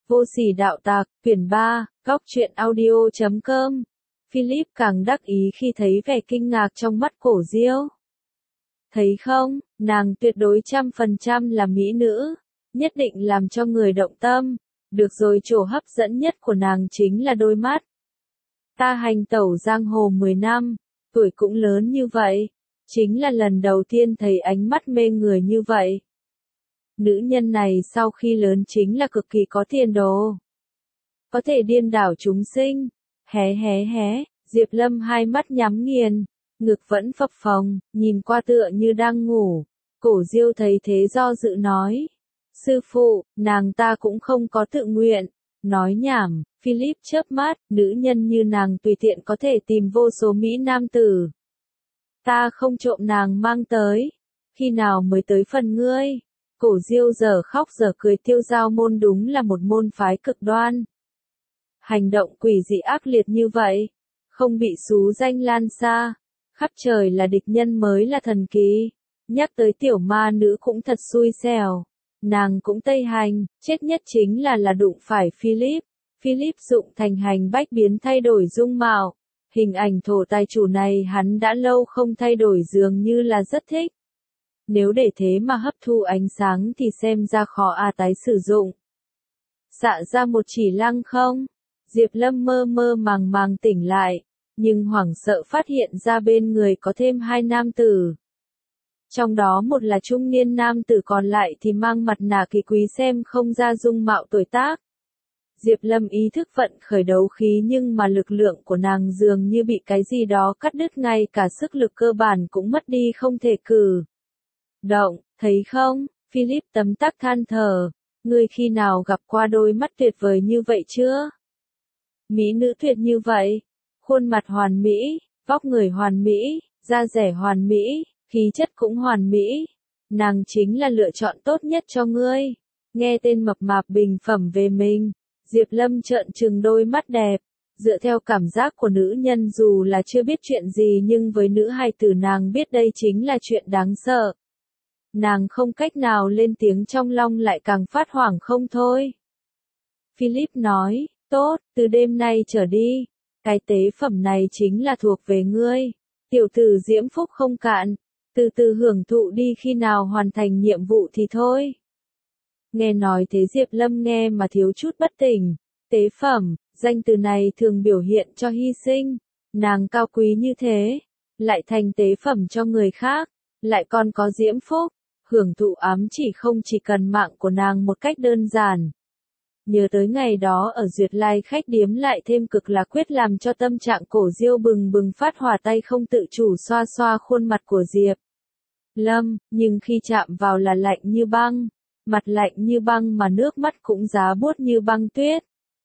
Vô sỉ đạo tặc, quyển 3, góc truyện audio.com. Philip càng đắc ý khi thấy vẻ kinh ngạc trong mắt Cổ Diêu. Thấy không, nàng tuyệt đối 100% là mỹ nữ, nhất định làm cho người động tâm. Được rồi, chỗ hấp dẫn nhất của nàng chính là đôi mắt. Ta hành tẩu giang hồ 10 năm, tuổi cũng lớn như vậy, chính là lần đầu tiên thấy ánh mắt mê người như vậy. Nữ nhân này sau khi lớn chính là cực kỳ có tiền đồ. Có thể điên đảo chúng sinh. Hé, Diệp Lâm hai mắt nhắm nghiền, ngực vẫn phập phồng, nhìn qua tựa như đang ngủ. Cổ Diêu thấy thế do dự nói. Sư phụ, nàng ta cũng không có tự nguyện. Nói nhảm, Philip chớp mắt, nữ nhân như nàng tùy tiện có thể tìm vô số mỹ nam tử. Ta không trộm nàng mang tới. Khi nào mới tới phần ngươi? Cổ Diêu giờ khóc giờ cười, Tiêu Giao môn đúng là một môn phái cực đoan. Hành động quỷ dị ác liệt như vậy, không bị xú danh lan xa, khắp trời là địch nhân mới là thần kỳ. Nhắc tới tiểu ma nữ cũng thật xui xẻo, nàng cũng tây hành, chết nhất chính là đụng phải Philip. Philip dụng thành hành bách biến thay đổi dung mạo, hình ảnh thổ tài chủ này hắn đã lâu không thay đổi, dường như là rất thích. Nếu để thế mà hấp thu ánh sáng thì xem ra khó tái sử dụng. Xạ ra một chỉ lăng không? Diệp Lâm mơ mơ màng tỉnh lại, nhưng hoảng sợ phát hiện ra bên người có thêm hai nam tử. Trong đó một là trung niên nam tử, còn lại thì mang mặt nạ kỳ quý xem không ra dung mạo tuổi tác. Diệp Lâm ý thức vận khởi đấu khí, nhưng mà lực lượng của nàng dường như bị cái gì đó cắt đứt, ngay cả sức lực cơ bản cũng mất đi, không thể cử động, thấy không? Philip tấm tắc than thở, ngươi khi nào gặp qua đôi mắt tuyệt vời như vậy chưa? Mỹ nữ tuyệt như vậy, khuôn mặt hoàn mỹ, vóc người hoàn mỹ, da dẻ hoàn mỹ, khí chất cũng hoàn mỹ. Nàng chính là lựa chọn tốt nhất cho ngươi. Nghe tên mập mạp bình phẩm về mình, Diệp Lâm trợn trừng đôi mắt đẹp. Dựa theo cảm giác của nữ nhân, dù là chưa biết chuyện gì nhưng với nữ hài tử nàng biết đây chính là chuyện đáng sợ. Nàng không cách nào lên tiếng, trong lòng lại càng phát hoảng không thôi. Philip nói, tốt, từ đêm nay trở đi, cái tế phẩm này chính là thuộc về ngươi. Tiểu tử diễm phúc không cạn, từ từ hưởng thụ đi, khi nào hoàn thành nhiệm vụ thì thôi. Nghe nói thế Diệp Lâm nghe mà thiếu chút bất tỉnh. Tế phẩm, danh từ này thường biểu hiện cho hy sinh. Nàng cao quý như thế, lại thành tế phẩm cho người khác, lại còn có diễm phúc. Hưởng thụ ám chỉ cần mạng của nàng một cách đơn giản. Nhớ tới ngày đó ở Duyệt Lai khách điếm, lại thêm cực là quyết làm cho tâm trạng Cổ Diêu bừng bừng phát hỏa, tay không tự chủ xoa xoa khuôn mặt của Diệp Lâm, nhưng khi chạm vào là lạnh như băng, mặt lạnh như băng mà nước mắt cũng giá buốt như băng tuyết.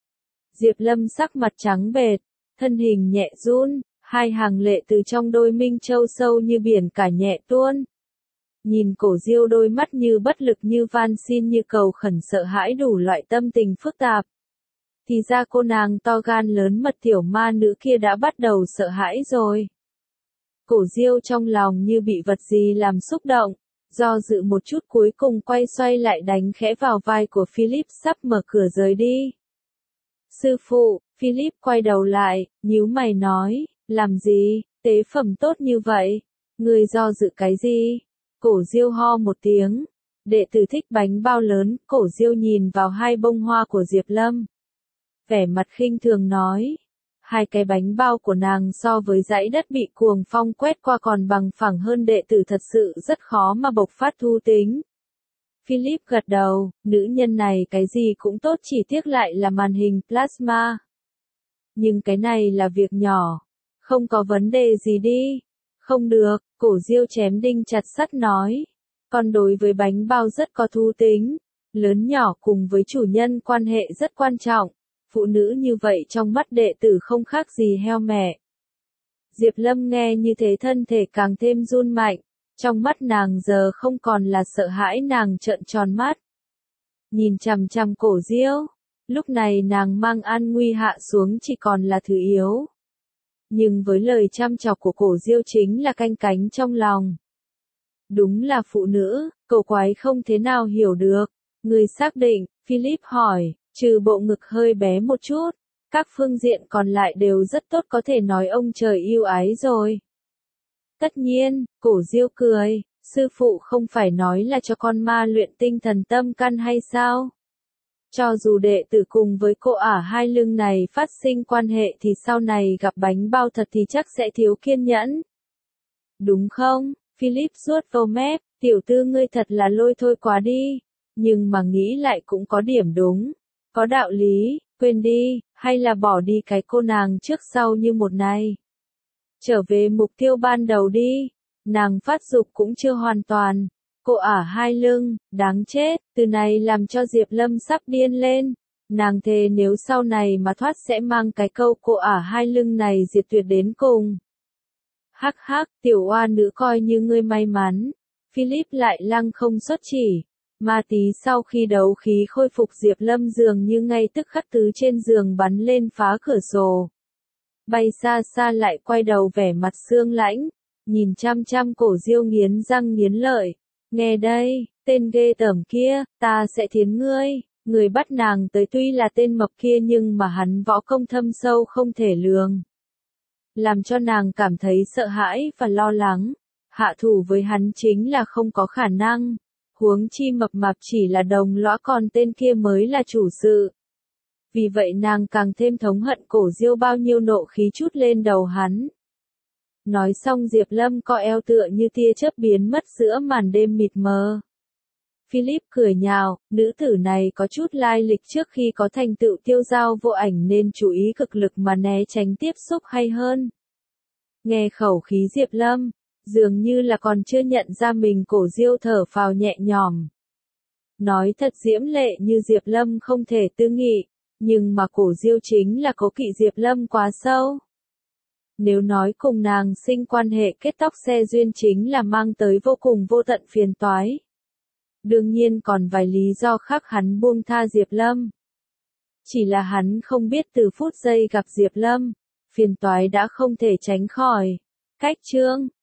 Diệp Lâm sắc mặt trắng bệch, thân hình nhẹ run, hai hàng lệ từ trong đôi minh châu sâu như biển cả nhẹ tuôn. Nhìn Cổ Diêu, đôi mắt như bất lực, như van xin, như cầu khẩn, sợ hãi, đủ loại tâm tình phức tạp. Thì ra cô nàng to gan lớn mật tiểu ma nữ kia đã bắt đầu sợ hãi rồi. Cổ Diêu trong lòng như bị vật gì làm xúc động, do dự một chút cuối cùng quay xoay lại đánh khẽ vào vai của Philip, sắp mở cửa rời đi. Sư phụ, Philip quay đầu lại, nhíu mày nói, làm gì, tế phẩm tốt như vậy, ngươi do dự cái gì? Cổ Diêu ho một tiếng, đệ tử thích bánh bao lớn. Cổ Diêu nhìn vào hai bông hoa của Diệp Lâm, vẻ mặt khinh thường nói, hai cái bánh bao của nàng so với dãy đất bị cuồng phong quét qua còn bằng phẳng hơn, đệ tử thật sự rất khó mà bộc phát thu tính. Philip gật đầu, nữ nhân này cái gì cũng tốt, chỉ tiếc lại là màn hình plasma. Nhưng cái này là việc nhỏ, không có vấn đề gì đi. Không được, Cổ Diêu chém đinh chặt sắt nói. Còn đối với bánh bao rất có thú tính, lớn nhỏ cùng với chủ nhân quan hệ rất quan trọng. Phụ nữ như vậy trong mắt đệ tử không khác gì heo mẹ. Diệp Lâm nghe như thế thân thể càng thêm run mạnh. Trong mắt nàng giờ không còn là sợ hãi, nàng trợn tròn mắt, nhìn chằm chằm Cổ Diêu. Lúc này nàng mang an nguy hạ xuống chỉ còn là thứ yếu. Nhưng với lời chăm chọc của Cổ Diêu chính là canh cánh trong lòng. Đúng là phụ nữ, cậu quái không thế nào hiểu được. Người xác định, Philip hỏi, Trừ bộ ngực hơi bé một chút, các phương diện còn lại đều rất tốt, có thể nói ông trời yêu ái rồi. Tất nhiên, Cổ Diêu cười, sư phụ không phải nói là cho con ma luyện tinh thần tâm căn hay sao? Cho dù đệ tử cùng với cô ả hai lưng này phát sinh quan hệ thì sau này gặp bánh bao thật thì chắc sẽ thiếu kiên nhẫn. Đúng không? Philip vuốt vào mép, tiểu tư ngươi thật là lôi thôi quá đi. Nhưng mà nghĩ lại cũng có điểm đúng. Có đạo lý, quên đi, hay là bỏ đi cái cô nàng trước sau như một này. Trở về mục tiêu ban đầu đi. Nàng phát dục cũng chưa hoàn toàn. Cô ả hai lưng, đáng chết, từ này làm cho Diệp Lâm sắp điên lên. Nàng thề nếu sau này mà thoát sẽ mang cái câu cô ả hai lưng này diệt tuyệt đến cùng. Hắc hắc, tiểu oa nữ coi như ngươi may mắn. Philip lại lăng không xuất chỉ. Ma tí sau khi đấu khí khôi phục Diệp Lâm dường như ngay tức khắc từ trên giường bắn lên phá cửa sổ. Bay xa xa lại quay đầu vẻ mặt sương lãnh, nhìn chăm chăm Cổ Diêu nghiến răng nghiến lợi. Nghe đây, tên ghê tởm kia, ta sẽ thiến ngươi. Người bắt nàng tới tuy là tên mập kia nhưng mà hắn võ công thâm sâu không thể lường. Làm cho nàng cảm thấy sợ hãi và lo lắng. Hạ thủ với hắn chính là không có khả năng. Huống chi mập mạp chỉ là đồng lõa còn tên kia mới là chủ sự. Vì vậy nàng càng thêm thống hận Cổ Diêu bao nhiêu nộ khí chút lên đầu hắn. Nói xong Diệp Lâm co eo tựa như tia chớp biến mất giữa màn đêm mịt mờ. Philip cười nhạo, nữ tử này có chút lai lịch trước khi có thành tựu tiêu dao vô ảnh nên chú ý cực lực mà né tránh tiếp xúc hay hơn. Nghe khẩu khí Diệp Lâm, dường như là còn chưa nhận ra mình. Cổ Diêu thở phào nhẹ nhõm. Nói thật diễm lệ như Diệp Lâm không thể tư nghị, nhưng mà Cổ Diêu chính là cố kỵ Diệp Lâm quá sâu. Nếu nói cùng nàng sinh quan hệ kết tóc xe duyên chính là mang tới vô cùng vô tận phiền toái. Đương nhiên còn vài lý do khác hắn buông tha Diệp Lâm. Chỉ là hắn không biết từ phút giây gặp Diệp Lâm, phiền toái đã không thể tránh khỏi. Cách chương